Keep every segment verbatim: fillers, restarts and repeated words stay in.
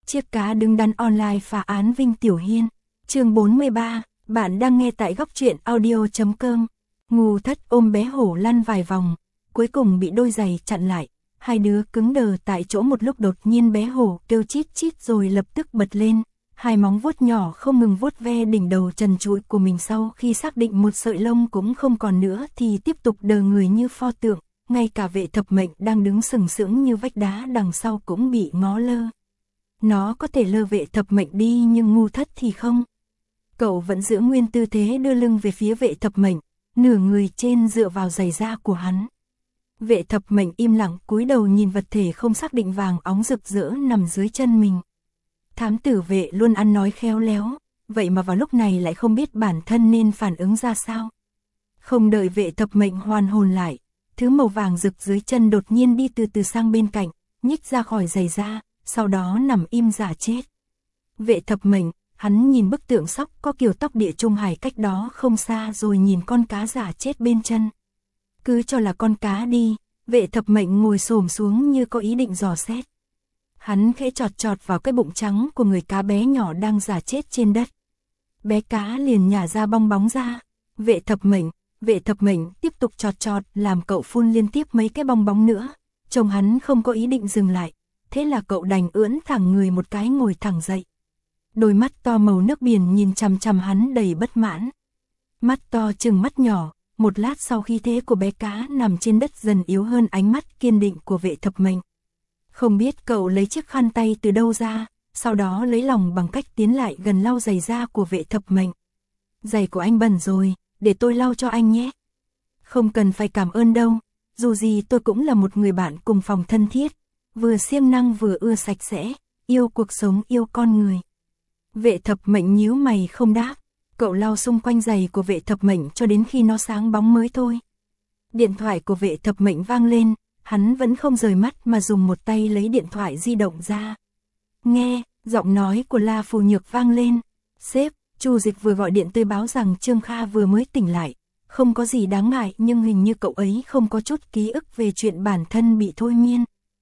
Chiếc cá đứng đắn online phá án Vinh Tiểu Hiên. Chương bốn mươi ba, bạn đang nghe tại góc truyện audio chấm com. Ngu Thất ôm bé hổ lăn vài vòng, cuối cùng bị đôi giày chặn lại. Hai đứa cứng đờ tại chỗ một lúc, đột nhiên bé hổ kêu chít chít rồi lập tức bật lên. Hai móng vuốt nhỏ không ngừng vuốt ve đỉnh đầu trần trụi của mình, sau khi xác định một sợi lông cũng không còn nữa thì tiếp tục đờ người như pho tượng. Ngay cả Vệ Thập Mệnh đang đứng sừng sững như vách đá đằng sau cũng bị ngó lơ. Nó có thể lơ Vệ Thập Mệnh đi nhưng Ngu Thất thì không. Cậu vẫn giữ nguyên tư thế đưa lưng về phía Vệ Thập Mệnh, nửa người trên dựa vào giày da của hắn. Vệ Thập Mệnh im lặng cúi đầu nhìn vật thể không xác định vàng óng rực rỡ nằm dưới chân mình. Thám tử Vệ luôn ăn nói khéo léo, vậy mà vào lúc này lại không biết bản thân nên phản ứng ra sao. Không đợi Vệ Thập Mệnh hoàn hồn lại, thứ màu vàng rực dưới chân đột nhiên đi từ từ sang bên cạnh, nhích ra khỏi giày da, sau đó nằm im giả chết. Vệ Thập Mệnh, hắn nhìn bức tượng sóc có kiểu tóc Địa Trung Hải cách đó không xa rồi nhìn con cá giả chết bên chân. Cứ cho là con cá đi, Vệ Thập Mệnh ngồi xổm xuống như có ý định dò xét. Hắn khẽ chọt chọt vào cái bụng trắng của người cá bé nhỏ đang giả chết trên đất. Bé cá liền nhả ra bong bóng ra. Vệ Thập Mệnh, Vệ Thập Mệnh tiếp tục chọt chọt làm cậu phun liên tiếp mấy cái bong bóng nữa. Trông hắn không có ý định dừng lại, thế là cậu đành ưỡn thẳng người một cái ngồi thẳng dậy. Đôi mắt to màu nước biển nhìn chằm chằm hắn đầy bất mãn. Mắt to chừng mắt nhỏ, một lát sau khi thế của bé cá nằm trên đất dần yếu hơn ánh mắt kiên định của Vệ Thập Mệnh. Không biết cậu lấy chiếc khăn tay từ đâu ra, sau đó lấy lòng bằng cách tiến lại gần lau giày da của Vệ Thập Mệnh. Giày của anh bẩn rồi, để tôi lau cho anh nhé. Không cần phải cảm ơn đâu, dù gì tôi cũng là một người bạn cùng phòng thân thiết, vừa siêng năng vừa ưa sạch sẽ, yêu cuộc sống yêu con người. Vệ Thập Mệnh nhíu mày không đáp, cậu lau xung quanh giày của Vệ Thập Mệnh cho đến khi nó sáng bóng mới thôi. Điện thoại của Vệ Thập Mệnh vang lên, hắn vẫn không rời mắt mà dùng một tay lấy điện thoại di động ra. Nghe, giọng nói của La Phù Nhược vang lên. Sếp, Chu Dịch vừa gọi điện tới báo rằng Trương Kha vừa mới tỉnh lại. Không có gì đáng ngại nhưng hình như cậu ấy không có chút ký ức về chuyện bản thân bị thôi miên.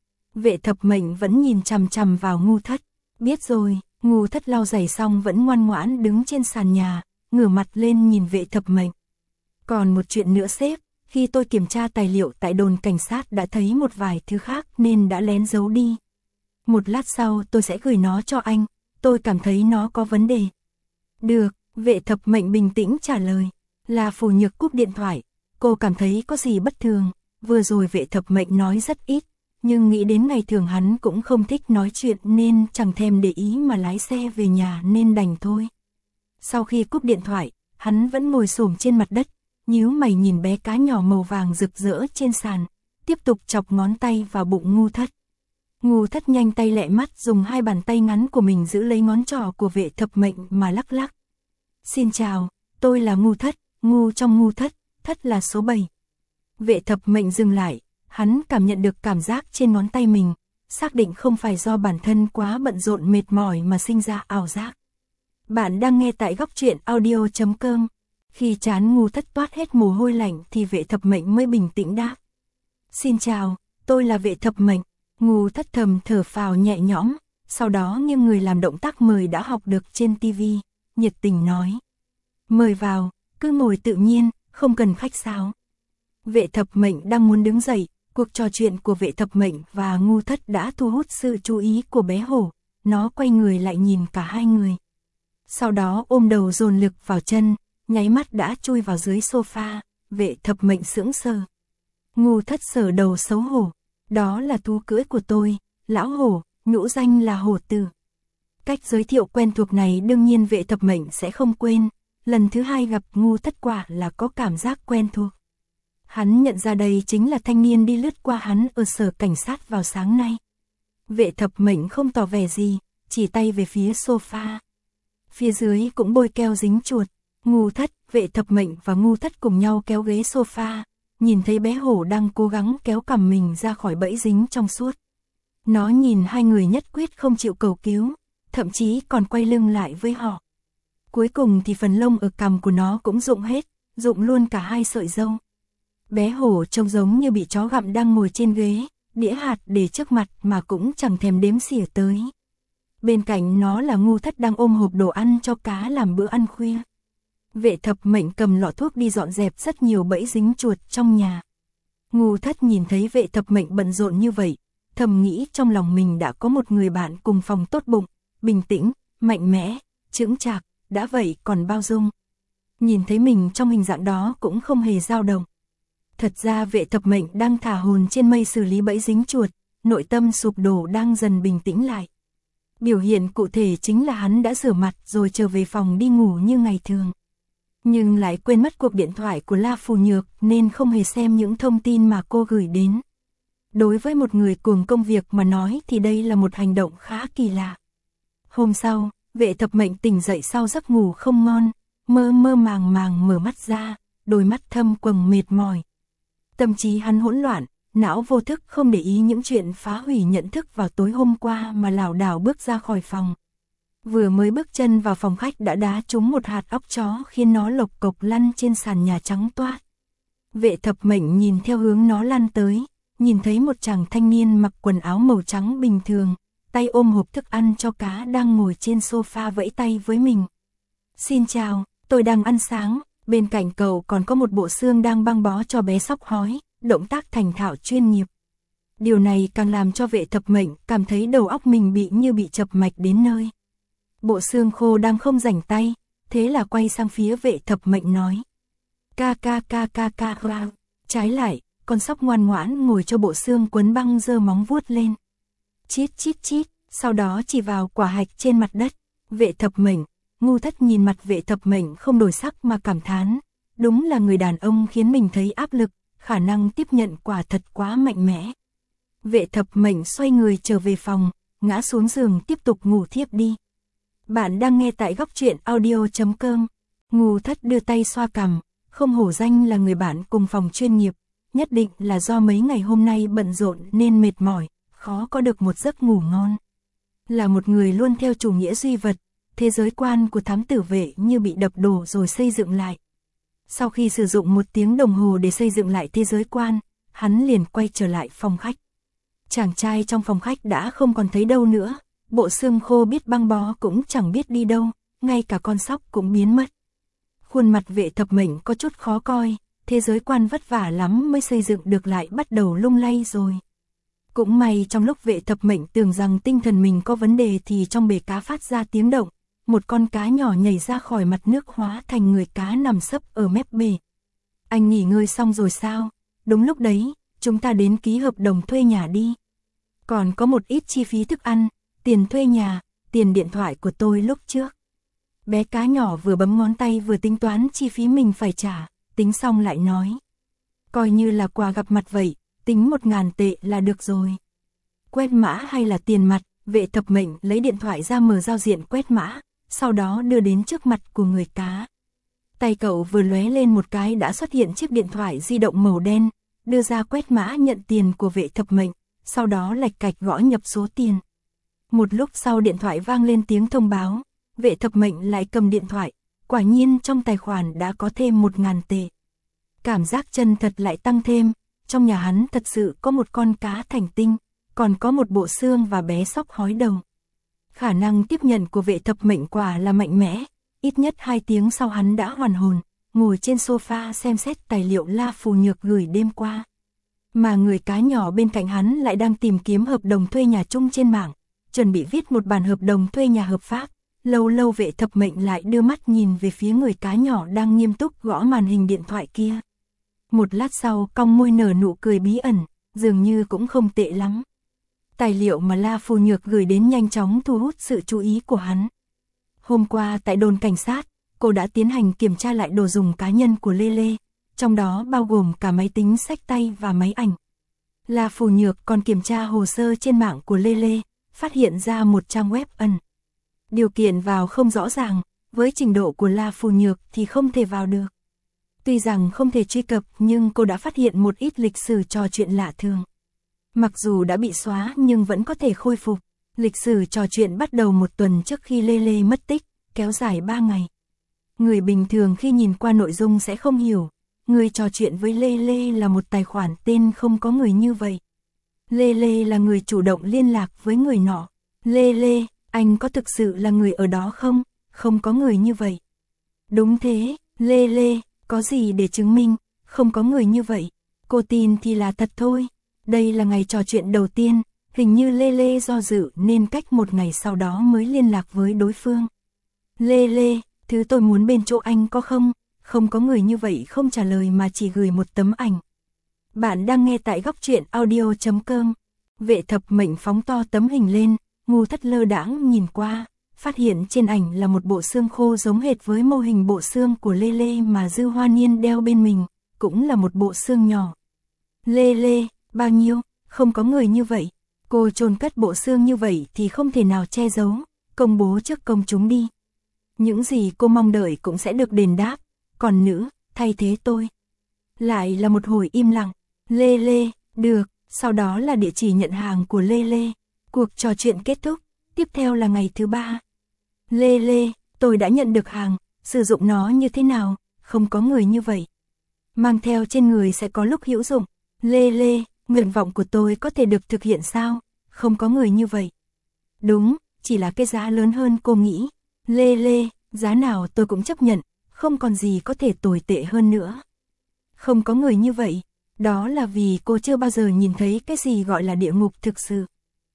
Vệ Thập Mệnh vẫn nhìn chằm chằm vào Ngu Thất. Biết rồi, Ngu Thất lau giày xong vẫn ngoan ngoãn đứng trên sàn nhà, ngửa mặt lên nhìn Vệ Thập Mệnh. Còn một chuyện nữa sếp, khi tôi kiểm tra tài liệu tại đồn cảnh sát đã thấy một vài thứ khác nên đã lén giấu đi. Một lát sau tôi sẽ gửi nó cho anh, tôi cảm thấy nó có vấn đề. Được, Vệ Thập Mệnh bình tĩnh trả lời. La Phù Nhược cúp điện thoại, cô cảm thấy có gì bất thường, vừa rồi Vệ Thập Mệnh nói rất ít, nhưng nghĩ đến ngày thường hắn cũng không thích nói chuyện nên chẳng thèm để ý mà lái xe về nhà nên đành thôi. Sau khi cúp điện thoại, hắn vẫn ngồi xổm trên mặt đất, nhíu mày nhìn bé cá nhỏ màu vàng rực rỡ trên sàn, tiếp tục chọc ngón tay vào bụng Ngu Thất. Ngu Thất nhanh tay lẹ mắt dùng hai bàn tay ngắn của mình giữ lấy ngón trỏ của Vệ Thập Mệnh mà lắc lắc. Xin chào, tôi là Ngu Thất, Ngu trong Ngu Thất, Thất là số bảy. Vệ Thập Mệnh dừng lại, hắn cảm nhận được cảm giác trên ngón tay mình, xác định không phải do bản thân quá bận rộn mệt mỏi mà sinh ra ảo giác. Bạn đang nghe tại góc truyện audio chấm com. Khi trán Ngu Thất toát hết mồ hôi lạnh thì Vệ Thập Mệnh mới bình tĩnh đáp. Xin chào, tôi là Vệ Thập Mệnh. Ngu Thất thầm thở phào nhẹ nhõm, sau đó nghiêng người làm động tác mời đã học được trên tivi, nhiệt tình nói. Mời vào, cứ ngồi tự nhiên, không cần khách sáo. Vệ Thập Mệnh đang muốn đứng dậy, cuộc trò chuyện của Vệ Thập Mệnh và Ngu Thất đã thu hút sự chú ý của bé hổ, nó quay người lại nhìn cả hai người. Sau đó ôm đầu dồn lực vào chân, nháy mắt đã chui vào dưới sofa. Vệ Thập Mệnh sững sờ. Ngu Thất sờ đầu xấu hổ. Đó là thú cưỡi của tôi, lão hổ, nhũ danh là Hổ Tử. Cách giới thiệu quen thuộc này đương nhiên Vệ Thập Mệnh sẽ không quên. Lần thứ hai gặp Ngu Thất quả là có cảm giác quen thuộc. Hắn nhận ra đây chính là thanh niên đi lướt qua hắn ở sở cảnh sát vào sáng nay. Vệ Thập Mệnh không tỏ vẻ gì, chỉ tay về phía sofa. Phía dưới cũng bôi keo dính chuột. Ngu Thất, Vệ Thập Mệnh và Ngu Thất cùng nhau kéo ghế sofa, nhìn thấy bé hổ đang cố gắng kéo cằm mình ra khỏi bẫy dính trong suốt. Nó nhìn hai người nhất quyết không chịu cầu cứu, thậm chí còn quay lưng lại với họ. Cuối cùng thì phần lông ở cằm của nó cũng rụng hết, rụng luôn cả hai sợi râu. Bé hổ trông giống như bị chó gặm đang ngồi trên ghế, đĩa hạt để trước mặt mà cũng chẳng thèm đếm xỉa tới. bên cạnh nó là Ngu Thất đang ôm hộp đồ ăn cho cá làm bữa ăn khuya. Vệ Thập Mệnh cầm lọ thuốc đi dọn dẹp rất nhiều bẫy dính chuột trong nhà. Ngu Thất nhìn thấy Vệ Thập Mệnh bận rộn như vậy, thầm nghĩ trong lòng mình đã có một người bạn cùng phòng tốt bụng, bình tĩnh, mạnh mẽ, chững chạc, đã vậy còn bao dung. Nhìn thấy mình trong hình dạng đó cũng không hề dao động. Thật ra Vệ Thập Mệnh đang thả hồn trên mây xử lý bẫy dính chuột, nội tâm sụp đổ đang dần bình tĩnh lại. Biểu hiện cụ thể chính là hắn đã rửa mặt rồi trở về phòng đi ngủ như ngày thường. Nhưng lại quên mất cuộc điện thoại của La Phù Nhược nên không hề xem những thông tin mà cô gửi đến. Đối với một người cuồng công việc mà nói thì đây là một hành động khá kỳ lạ. Hôm sau, Vệ Thập Mệnh tỉnh dậy sau giấc ngủ không ngon, mơ mơ màng màng mở mắt ra, đôi mắt thâm quầng mệt mỏi. Tâm trí hắn hỗn loạn, não vô thức không để ý những chuyện phá hủy nhận thức vào tối hôm qua mà lảo đảo bước ra khỏi phòng. Vừa mới bước chân vào phòng khách đã đá trúng một hạt óc chó khiến nó lộc cộc lăn trên sàn nhà trắng toát. Vệ Thập Mệnh nhìn theo hướng nó lăn tới, nhìn thấy một chàng thanh niên mặc quần áo màu trắng bình thường, tay ôm hộp thức ăn cho cá đang ngồi trên sofa vẫy tay với mình. Xin chào, tôi đang ăn sáng, bên cạnh cậu còn có một bộ xương đang băng bó cho bé sóc hói, động tác thành thạo chuyên nghiệp. Điều này càng làm cho Vệ Thập Mệnh cảm thấy đầu óc mình bị như bị chập mạch đến nơi. Bộ xương khô đang không rảnh tay, thế là quay sang phía Vệ Thập Mệnh nói. Ca ca ca ca ca ca. Trái lại, con sóc ngoan ngoãn ngồi cho bộ xương quấn băng giơ móng vuốt lên. Chít chít chít, sau đó chỉ vào quả hạch trên mặt đất. Vệ Thập Mệnh, Ngu Thất nhìn mặt Vệ Thập Mệnh không đổi sắc mà cảm thán. Đúng là người đàn ông khiến mình thấy áp lực, khả năng tiếp nhận quả thật quá mạnh mẽ. Vệ Thập Mệnh xoay người trở về phòng, ngã xuống giường tiếp tục ngủ thiếp đi. Bạn đang nghe tại góc truyện audio chấm com. Ngu Thất đưa tay xoa cằm, không hổ danh là người bạn cùng phòng chuyên nghiệp, nhất định là do mấy ngày hôm nay bận rộn nên mệt mỏi, khó có được một giấc ngủ ngon. Là một người luôn theo chủ nghĩa duy vật, thế giới quan của thám tử Vệ như bị đập đổ rồi xây dựng lại. Sau khi sử dụng một tiếng đồng hồ để xây dựng lại thế giới quan, hắn liền quay trở lại phòng khách. Chàng trai trong phòng khách đã không còn thấy đâu nữa, bộ xương khô biết băng bó cũng chẳng biết đi đâu, ngay cả con sóc cũng biến mất. Khuôn mặt Vệ Thập Mệnh có chút khó coi, thế giới quan vất vả lắm mới xây dựng được lại bắt đầu lung lay rồi. Cũng may trong lúc Vệ Thập Mệnh tưởng rằng tinh thần mình có vấn đề thì trong bể cá phát ra tiếng động, một con cá nhỏ nhảy ra khỏi mặt nước hóa thành người cá nằm sấp ở mép bể. Anh nghỉ ngơi xong rồi sao? Đúng lúc đấy, chúng ta đến ký hợp đồng thuê nhà đi. Còn có một ít chi phí thức ăn, tiền thuê nhà, tiền điện thoại của tôi lúc trước. Bé cá nhỏ vừa bấm ngón tay vừa tính toán chi phí mình phải trả, tính xong lại nói. Coi như là quà gặp mặt vậy, tính một ngàn tệ là được rồi. Quét mã hay là tiền mặt? Vệ Thập Mệnh lấy điện thoại ra mở giao diện quét mã, sau đó đưa đến trước mặt của người cá. Tay cậu vừa lóe lên một cái đã xuất hiện chiếc điện thoại di động màu đen, đưa ra quét mã nhận tiền của Vệ Thập Mệnh, sau đó lạch cạch gõ nhập số tiền. Một lúc sau điện thoại vang lên tiếng thông báo, Vệ Thập Mệnh lại cầm điện thoại, quả nhiên trong tài khoản đã có thêm một ngàn tệ. Cảm giác chân thật lại tăng thêm, trong nhà hắn thật sự có một con cá thành tinh, còn có một bộ xương và bé sóc hói đầu. Khả năng tiếp nhận của Vệ Thập Mệnh quả là mạnh mẽ, ít nhất hai tiếng sau hắn đã hoàn hồn, ngồi trên sofa xem xét tài liệu La Phù Nhược gửi đêm qua. Mà người cá nhỏ bên cạnh hắn lại đang tìm kiếm hợp đồng thuê nhà chung trên mạng, chuẩn bị viết một bản hợp đồng thuê nhà hợp pháp. Lâu lâu Vệ Thập Mệnh lại đưa mắt nhìn về phía người cá nhỏ đang nghiêm túc gõ màn hình điện thoại kia. Một lát sau cong môi nở nụ cười bí ẩn, dường như cũng không tệ lắm. Tài liệu mà La Phù Nhược gửi đến nhanh chóng thu hút sự chú ý của hắn. Hôm qua tại đồn cảnh sát, cô đã tiến hành kiểm tra lại đồ dùng cá nhân của Lê Lê, trong đó bao gồm cả máy tính xách tay và máy ảnh. La Phù Nhược còn kiểm tra hồ sơ trên mạng của Lê Lê, phát hiện ra một trang web ẩn. Điều kiện vào không rõ ràng, với trình độ của La Phù Nhược thì không thể vào được. Tuy rằng không thể truy cập nhưng cô đã phát hiện một ít lịch sử trò chuyện lạ thường. Mặc dù đã bị xóa nhưng vẫn có thể khôi phục. Lịch sử trò chuyện bắt đầu một tuần trước khi Lê Lê mất tích, kéo dài ba ngày. Người bình thường khi nhìn qua nội dung sẽ không hiểu. Người trò chuyện với Lê Lê là một tài khoản tên không có người như vậy. Lê Lê là người chủ động liên lạc với người nọ. Lê Lê, Anh có thực sự là người ở đó không? Không có người như vậy. Đúng thế, Lê Lê, có gì để chứng minh, không có người như vậy. Cô tin thì là thật thôi. Đây là ngày trò chuyện đầu tiên, hình như Lê Lê do dự nên cách một ngày sau đó mới liên lạc với đối phương. Lê Lê, thứ tôi muốn bên chỗ anh có không? Không có người như vậy không trả lời mà chỉ gửi một tấm ảnh. Bạn đang nghe tại góc truyện audio chấm com. Vệ thập mệnh phóng to tấm hình lên, Ngu Thất lơ đãng nhìn qua, phát hiện trên ảnh là một bộ xương khô giống hệt với mô hình bộ xương của Lê Lê mà Dư Hoa Niên đeo bên mình, cũng là một bộ xương nhỏ. Lê Lê, bao nhiêu? Không có người như vậy. Cô chôn cất bộ xương như vậy thì không thể nào che giấu, công bố trước công chúng đi. Những gì cô mong đợi cũng sẽ được đền đáp, còn nữ, thay thế tôi. Lại là một hồi im lặng. Lê Lê, được, sau đó là địa chỉ nhận hàng của Lê Lê. Cuộc trò chuyện kết thúc, tiếp theo là ngày thứ ba. Lê Lê, tôi đã nhận được hàng, sử dụng nó như thế nào? Không có người như vậy. Mang theo trên người sẽ có lúc hữu dụng. Lê Lê, nguyện vọng của tôi có thể được thực hiện sao? Không có người như vậy. Đúng, chỉ là cái giá lớn hơn cô nghĩ. Lê Lê, giá nào tôi cũng chấp nhận, không còn gì có thể tồi tệ hơn nữa. Không có người như vậy, đó là vì cô chưa bao giờ nhìn thấy cái gì gọi là địa ngục thực sự.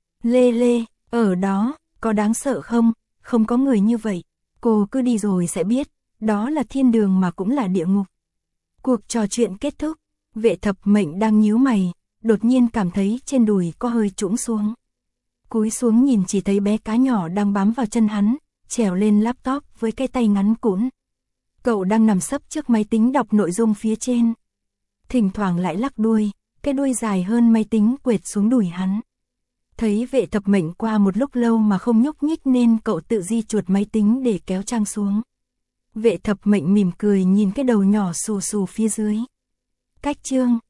Lê Lê, ở đó, có đáng sợ không? Không có người như vậy, cô cứ đi rồi sẽ biết, đó là thiên đường mà cũng là địa ngục. Cuộc trò chuyện kết thúc, Vệ thập mệnh đang nhíu mày, đột nhiên cảm thấy trên đùi có hơi trũng xuống. Cúi xuống nhìn chỉ thấy bé cá nhỏ đang bám vào chân hắn, trèo lên laptop với cái tay ngắn cũn. Cậu đang nằm sấp trước máy tính đọc nội dung phía trên. Thỉnh thoảng lại lắc đuôi, cái đuôi dài hơn máy tính quệt xuống đùi hắn. Thấy Vệ thập mệnh qua một lúc lâu mà không nhúc nhích nên cậu tự di chuột máy tính để kéo trang xuống. Vệ thập mệnh mỉm cười nhìn cái đầu nhỏ xù xù phía dưới. Cách chương